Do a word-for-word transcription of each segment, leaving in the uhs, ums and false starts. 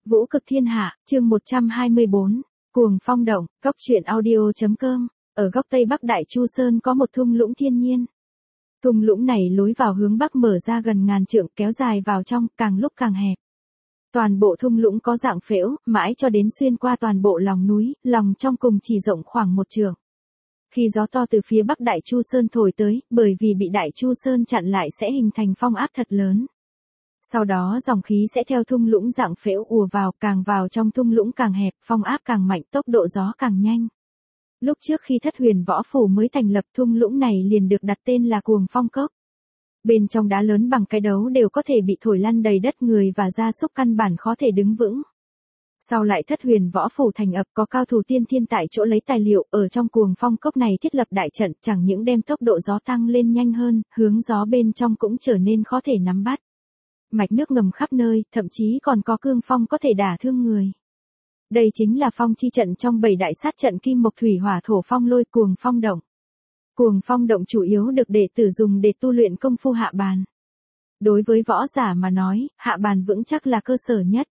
Vũ cực thiên hạ, chương một trăm hai mươi bốn, Cuồng phong động, Cóc truyện audio.com. Ở góc tây bắc Đại Chu Sơn có một thung lũng thiên nhiên. Thung lũng này lối vào hướng bắc mở ra gần ngàn trượng, kéo dài vào trong, càng lúc càng hẹp. Toàn bộ thung lũng có dạng phễu, mãi cho đến xuyên qua toàn bộ lòng núi, lòng trong cùng chỉ rộng khoảng một trượng. Khi gió to từ phía bắc Đại Chu Sơn thổi tới, bởi vì bị Đại Chu Sơn chặn lại sẽ hình thành phong áp thật lớn. Sau đó dòng khí sẽ theo thung lũng dạng phễu ùa vào, càng vào trong thung lũng càng hẹp, phong áp càng mạnh, tốc độ gió càng nhanh. Lúc trước khi Thất Huyền Võ Phủ mới thành lập, thung lũng này liền được đặt tên là Cuồng Phong Cốc. Bên trong đá lớn bằng cái đấu đều có thể bị thổi lăn đầy đất, người và gia súc căn bản khó thể đứng vững. Sau lại Thất Huyền Võ Phủ thành ập, có cao thủ tiên thiên tại chỗ lấy tài liệu, ở trong Cuồng Phong Cốc này thiết lập đại trận, chẳng những đem tốc độ gió tăng lên nhanh hơn, hướng gió bên trong cũng trở nên khó thể nắm bắt. Mạch nước ngầm khắp nơi, thậm chí còn có cương phong có thể đả thương người. Đây chính là phong chi trận trong bảy đại sát trận kim mộc thủy hỏa thổ phong lôi. Cuồng phong động. Cuồng phong động chủ yếu được đệ tử dùng để tu luyện công phu hạ bàn. Đối với võ giả mà nói, hạ bàn vững chắc là cơ sở nhất.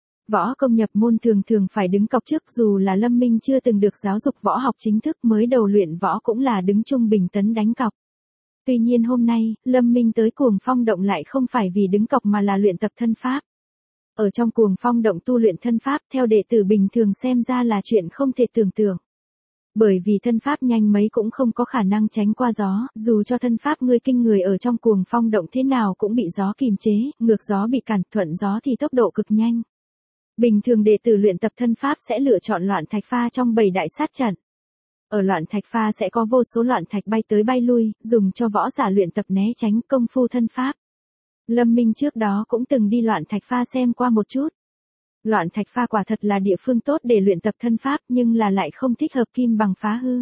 Võ công nhập môn thường thường phải đứng cọc trước, dù là Lâm Minh chưa từng được giáo dục võ học chính thức, mới đầu luyện võ cũng là đứng trung bình tấn đánh cọc. Tuy nhiên hôm nay, Lâm Minh tới Cuồng Phong Động lại không phải vì đứng cọc mà là luyện tập thân pháp. Ở trong Cuồng Phong Động tu luyện thân pháp theo đệ tử bình thường xem ra là chuyện không thể tưởng tượng. Bởi vì thân pháp nhanh mấy cũng không có khả năng tránh qua gió, dù cho thân pháp ngươi kinh người ở trong Cuồng Phong Động thế nào cũng bị gió kìm chế, ngược gió bị cản, thuận gió thì tốc độ cực nhanh. Bình thường đệ tử luyện tập thân pháp sẽ lựa chọn loạn thạch pha trong bảy đại sát trận. Ở loạn thạch pha sẽ có vô số loạn thạch bay tới bay lui, dùng cho võ giả luyện tập né tránh công phu thân pháp. Lâm Minh trước đó cũng từng đi loạn thạch pha xem qua một chút. Loạn thạch pha quả thật là địa phương tốt để luyện tập thân pháp, nhưng là lại không thích hợp kim bằng phá hư.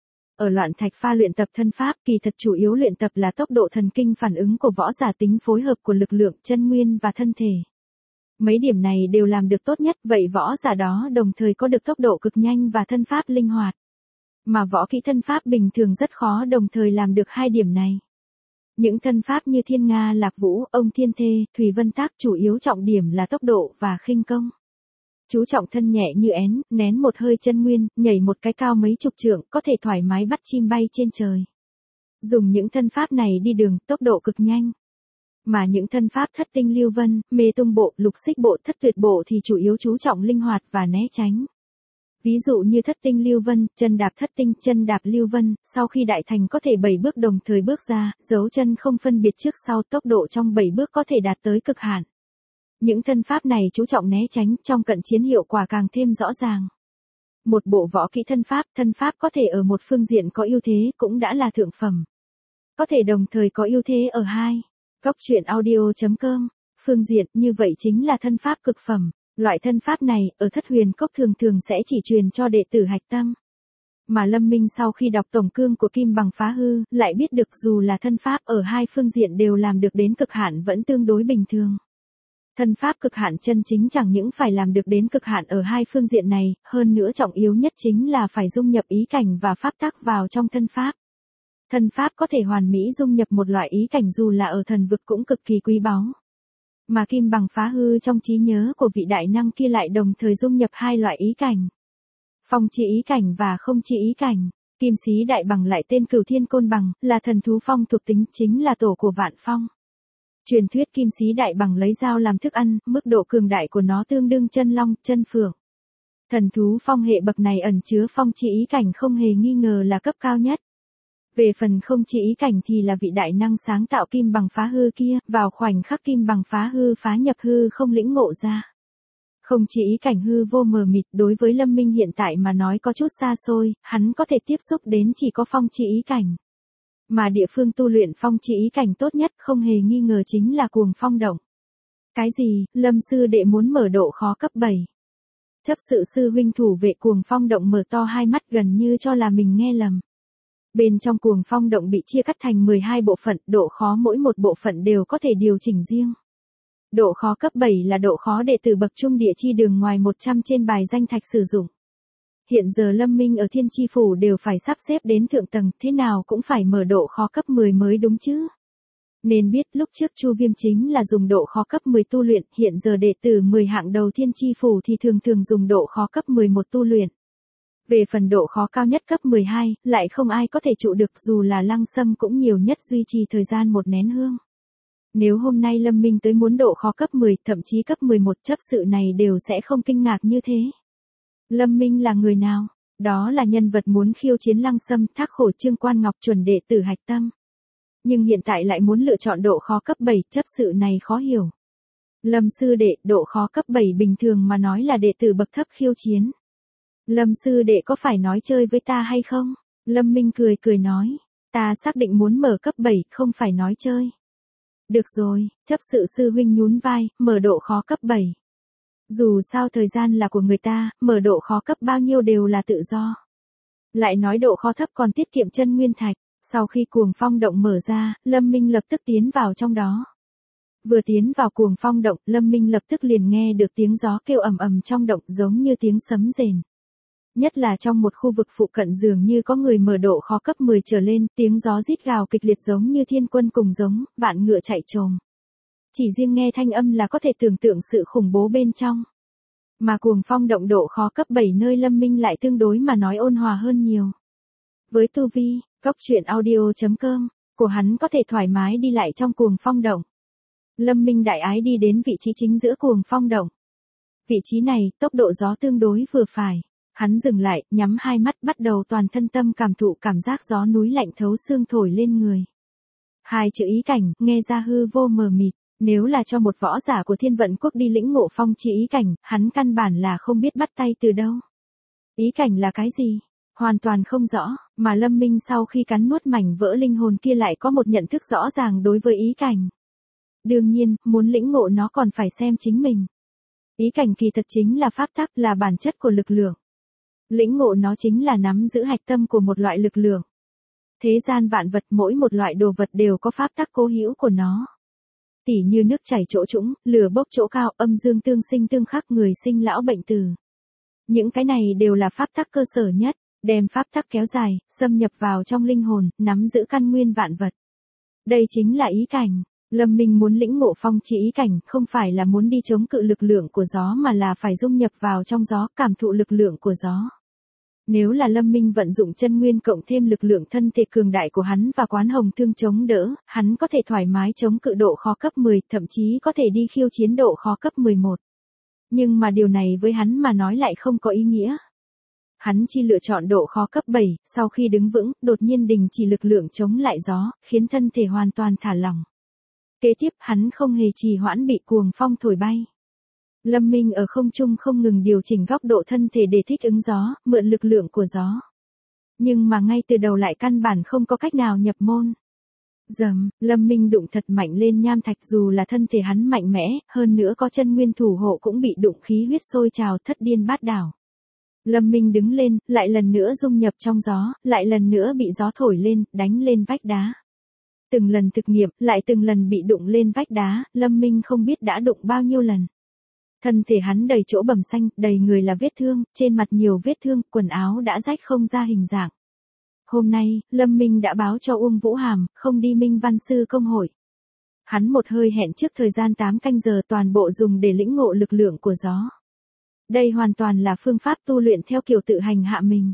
Ở loạn thạch pha luyện tập thân pháp kỳ thật chủ yếu luyện tập là tốc độ thần kinh phản ứng của võ giả, tính phối hợp của lực lượng, chân nguyên và thân thể. Mấy điểm này đều làm được tốt nhất, vậy võ giả đó đồng thời có được tốc độ cực nhanh và thân pháp linh hoạt. Mà võ kỹ thân pháp bình thường rất khó đồng thời làm được hai điểm này. Những thân pháp như Thiên Nga Lạc Vũ, Ông Thiên Thê, Thủy Vân Tác chủ yếu trọng điểm là tốc độ và khinh công. Chú trọng thân nhẹ như én, nén một hơi chân nguyên, nhảy một cái cao mấy chục trượng, có thể thoải mái bắt chim bay trên trời. Dùng những thân pháp này đi đường, tốc độ cực nhanh. Mà những thân pháp Thất Tinh Lưu Vân, Mê Tung Bộ, Lục Xích Bộ, Thất Tuyệt Bộ thì chủ yếu chú trọng linh hoạt và né tránh. Ví dụ như Thất Tinh Lưu Vân, chân đạp thất tinh, chân đạp lưu vân, sau khi đại thành có thể bảy bước đồng thời bước ra, dấu chân không phân biệt trước sau, tốc độ trong bảy bước có thể đạt tới cực hạn. Những thân pháp này chú trọng né tránh, trong cận chiến hiệu quả càng thêm rõ ràng. Một bộ võ kỹ thân pháp, thân pháp có thể ở một phương diện có ưu thế cũng đã là thượng phẩm. Có thể đồng thời có ưu thế ở hai. Cóc truyện audio.com. Phương diện như vậy chính là thân pháp cực phẩm. Loại thân pháp này, ở Thất Huyền Cốc thường thường sẽ chỉ truyền cho đệ tử hạch tâm. Mà Lâm Minh sau khi đọc tổng cương của Kim Bằng Phá Hư, lại biết được dù là thân pháp ở hai phương diện đều làm được đến cực hạn vẫn tương đối bình thường. Thân pháp cực hạn chân chính chẳng những phải làm được đến cực hạn ở hai phương diện này, hơn nữa trọng yếu nhất chính là phải dung nhập ý cảnh và pháp tắc vào trong thân pháp. Thân pháp có thể hoàn mỹ dung nhập một loại ý cảnh dù là ở thần vực cũng cực kỳ quý báu. Mà Kim Bằng Phá Hư trong trí nhớ của vị đại năng kia lại đồng thời dung nhập hai loại ý cảnh. Phong chi ý cảnh và không chi ý cảnh. Kim Xí Đại Bằng lại tên Cửu Thiên Côn Bằng, là thần thú phong thuộc tính, chính là tổ của vạn phong. Truyền thuyết Kim Xí Đại Bằng lấy dao làm thức ăn, mức độ cường đại của nó tương đương chân long, chân phượng. Thần thú phong hệ bậc này ẩn chứa phong chi ý cảnh không hề nghi ngờ là cấp cao nhất. Về phần không chỉ ý cảnh thì là vị đại năng sáng tạo Kim Bằng Phá Hư kia, vào khoảnh khắc Kim Bằng Phá Hư phá nhập hư không lĩnh ngộ ra. Không chỉ ý cảnh hư vô mờ mịt đối với Lâm Minh hiện tại mà nói có chút xa xôi, hắn có thể tiếp xúc đến chỉ có phong chỉ ý cảnh. Mà địa phương tu luyện phong chỉ ý cảnh tốt nhất không hề nghi ngờ chính là Cuồng Phong Động. Cái gì, Lâm sư đệ muốn mở độ khó cấp bảy. Chấp sự sư huynh thủ vệ Cuồng Phong Động mở to hai mắt gần như cho là mình nghe lầm. Bên trong Cuồng Phong Động bị chia cắt thành mười hai bộ phận, độ khó mỗi một bộ phận đều có thể điều chỉnh riêng. Độ khó cấp bảy là độ khó đệ tử bậc trung địa chi đường ngoài một trăm trên bài danh thạch sử dụng. Hiện giờ Lâm Minh ở Thiên Chi Phủ đều phải sắp xếp đến thượng tầng, thế nào cũng phải mở độ khó cấp mười mới đúng chứ. Nên biết lúc trước Chu Viêm chính là dùng độ khó cấp mười tu luyện, hiện giờ đệ tử mười hạng đầu Thiên Chi Phủ thì thường thường dùng độ khó cấp mười một tu luyện. Về phần độ khó cao nhất cấp mười hai, lại không ai có thể trụ được, dù là Lăng Sâm cũng nhiều nhất duy trì thời gian một nén hương. Nếu hôm nay Lâm Minh tới muốn độ khó cấp mười, thậm chí cấp mười một, chấp sự này đều sẽ không kinh ngạc như thế. Lâm Minh là người nào? Đó là nhân vật muốn khiêu chiến Lăng Sâm, thác khổ Trương Quan Ngọc chuẩn đệ tử hạch tâm. Nhưng hiện tại lại muốn lựa chọn độ khó cấp bảy, chấp sự này khó hiểu. Lâm sư đệ, độ khó cấp bảy bình thường mà nói là đệ tử bậc thấp khiêu chiến. Lâm sư đệ có phải nói chơi với ta hay không? Lâm Minh cười cười nói, ta xác định muốn mở cấp bảy, không phải nói chơi. Được rồi, chấp sự sư huynh nhún vai, mở độ khó cấp bảy. Dù sao thời gian là của người ta, mở độ khó cấp bao nhiêu đều là tự do. Lại nói độ khó thấp còn tiết kiệm chân nguyên thạch. Sau khi cuồng phong động mở ra, Lâm Minh lập tức tiến vào trong đó. Vừa tiến vào cuồng phong động, Lâm Minh lập tức liền nghe được tiếng gió kêu ầm ầm trong động giống như tiếng sấm rền. Nhất là trong một khu vực phụ cận dường như có người mở độ khó cấp mười trở lên, tiếng gió rít gào kịch liệt giống như thiên quân cùng giống, vạn ngựa chạy trồm. Chỉ riêng nghe thanh âm là có thể tưởng tượng sự khủng bố bên trong. Mà cuồng phong động độ khó cấp bảy nơi Lâm Minh lại tương đối mà nói ôn hòa hơn nhiều. Với tu vi, Cóc truyện audio chấm com của hắn có thể thoải mái đi lại trong cuồng phong động. Lâm Minh đại ái đi đến vị trí chính giữa cuồng phong động. Vị trí này, tốc độ gió tương đối vừa phải. Hắn dừng lại, nhắm hai mắt bắt đầu toàn thân tâm cảm thụ cảm giác gió núi lạnh thấu xương thổi lên người. Hai chữ ý cảnh, nghe ra hư vô mờ mịt. Nếu là cho một võ giả của Thiên Vận Quốc đi lĩnh ngộ phong chi ý cảnh, hắn căn bản là không biết bắt tay từ đâu. Ý cảnh là cái gì? Hoàn toàn không rõ, mà Lâm Minh sau khi cắn nuốt mảnh vỡ linh hồn kia lại có một nhận thức rõ ràng đối với ý cảnh. Đương nhiên, muốn lĩnh ngộ nó còn phải xem chính mình. Ý cảnh kỳ thật chính là pháp tắc, là bản chất của lực lượng. Lĩnh ngộ nó chính là nắm giữ hạch tâm của một loại lực lượng. Thế gian vạn vật, mỗi một loại đồ vật đều có pháp tắc cố hữu của nó. Tỉ như nước chảy chỗ trũng, lửa bốc chỗ cao, âm dương tương sinh tương khắc, người sinh lão bệnh tử. Những cái này đều là pháp tắc cơ sở nhất. Đem pháp tắc kéo dài, xâm nhập vào trong linh hồn, nắm giữ căn nguyên vạn vật. Đây chính là ý cảnh. Lâm Minh muốn lĩnh ngộ phong chi ý cảnh, không phải là muốn đi chống cự lực lượng của gió mà là phải dung nhập vào trong gió, cảm thụ lực lượng của gió. Nếu là Lâm Minh vận dụng chân nguyên cộng thêm lực lượng thân thể cường đại của hắn và quán hồng thương chống đỡ, hắn có thể thoải mái chống cự độ khó cấp mười, thậm chí có thể đi khiêu chiến độ khó cấp mười một. Nhưng mà điều này với hắn mà nói lại không có ý nghĩa. Hắn chỉ lựa chọn độ khó cấp bảy, sau khi đứng vững, đột nhiên đình chỉ lực lượng chống lại gió, khiến thân thể hoàn toàn thả lỏng. Kế tiếp hắn không hề trì hoãn bị cuồng phong thổi bay. Lâm Minh ở không trung không ngừng điều chỉnh góc độ thân thể để thích ứng gió, mượn lực lượng của gió. Nhưng mà ngay từ đầu lại căn bản không có cách nào nhập môn. Dầm, Lâm Minh đụng thật mạnh lên nham thạch, dù là thân thể hắn mạnh mẽ, hơn nữa có chân nguyên thủ hộ cũng bị đụng khí huyết sôi trào thất điên bát đảo. Lâm Minh đứng lên, lại lần nữa dung nhập trong gió, lại lần nữa bị gió thổi lên, đánh lên vách đá. Từng lần thực nghiệm, lại từng lần bị đụng lên vách đá, Lâm Minh không biết đã đụng bao nhiêu lần. Thân thể hắn đầy chỗ bầm xanh, đầy người là vết thương, trên mặt nhiều vết thương, quần áo đã rách không ra hình dạng. Hôm nay, Lâm Minh đã báo cho Uông Vũ Hàm, không đi Minh Văn Sư Công hội. Hắn một hơi hẹn trước thời gian tám canh giờ toàn bộ dùng để lĩnh ngộ lực lượng của gió. Đây hoàn toàn là phương pháp tu luyện theo kiểu tự hành hạ mình.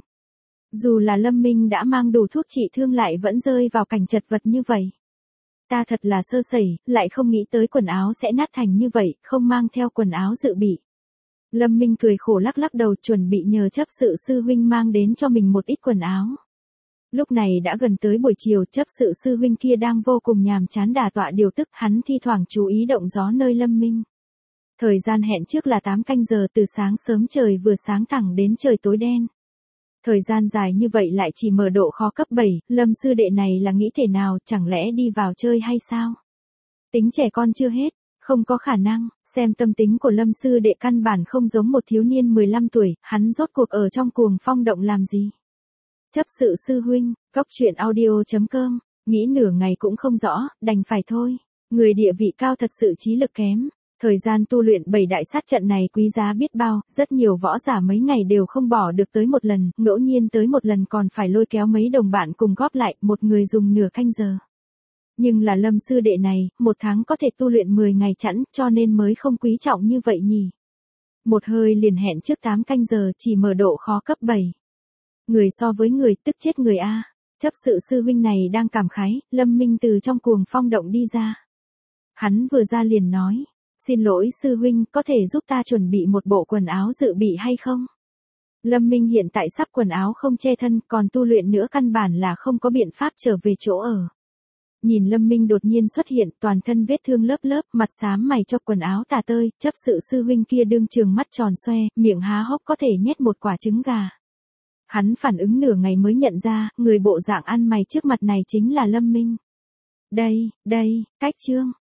Dù là Lâm Minh đã mang đủ thuốc trị thương lại vẫn rơi vào cảnh chật vật như vậy. Ta thật là sơ sẩy, lại không nghĩ tới quần áo sẽ nát thành như vậy, không mang theo quần áo dự bị. Lâm Minh cười khổ lắc lắc đầu, chuẩn bị nhờ chấp sự sư huynh mang đến cho mình một ít quần áo. Lúc này đã gần tới buổi chiều, chấp sự sư huynh kia đang vô cùng nhàm chán đả tọa điều tức, hắn thi thoảng chú ý động gió nơi Lâm Minh. Thời gian hẹn trước là tám canh giờ, từ sáng sớm trời vừa sáng thẳng đến trời tối đen. Thời gian dài như vậy lại chỉ mở độ khó cấp bảy, Lâm sư đệ này là nghĩ thế nào, chẳng lẽ đi vào chơi hay sao? Tính trẻ con chưa hết, không có khả năng, xem tâm tính của Lâm sư đệ căn bản không giống một thiếu niên mười lăm tuổi, hắn rốt cuộc ở trong cuồng phong động làm gì? Chấp sự sư huynh, Cóc truyện audio chấm com, nghĩ nửa ngày cũng không rõ, đành phải thôi. Người địa vị cao thật sự trí lực kém. Thời gian tu luyện bảy đại sát trận này quý giá biết bao, rất nhiều võ giả mấy ngày đều không bỏ được tới một lần, ngẫu nhiên tới một lần còn phải lôi kéo mấy đồng bạn cùng góp lại, một người dùng nửa canh giờ. Nhưng là Lâm sư đệ này, một tháng có thể tu luyện mười ngày chẵn, cho nên mới không quý trọng như vậy nhỉ. Một hơi liền hẹn trước tám canh giờ, chỉ mở độ khó cấp bảy. Người so với người, tức chết người a. Chấp sự sư huynh này đang cảm khái, Lâm Minh từ trong cuồng phong động đi ra. Hắn vừa ra liền nói, xin lỗi sư huynh, có thể giúp ta chuẩn bị một bộ quần áo dự bị hay không? Lâm Minh hiện tại sắp quần áo không che thân, còn tu luyện nữa căn bản là không có biện pháp trở về chỗ ở. Nhìn Lâm Minh đột nhiên xuất hiện, toàn thân vết thương lớp lớp, mặt xám mày cho quần áo tả tơi, chấp sự sư huynh kia đương trường mắt tròn xoe, miệng há hốc có thể nhét một quả trứng gà. Hắn phản ứng nửa ngày mới nhận ra, người bộ dạng ăn mày trước mặt này chính là Lâm Minh. Đây, đây, cách chương.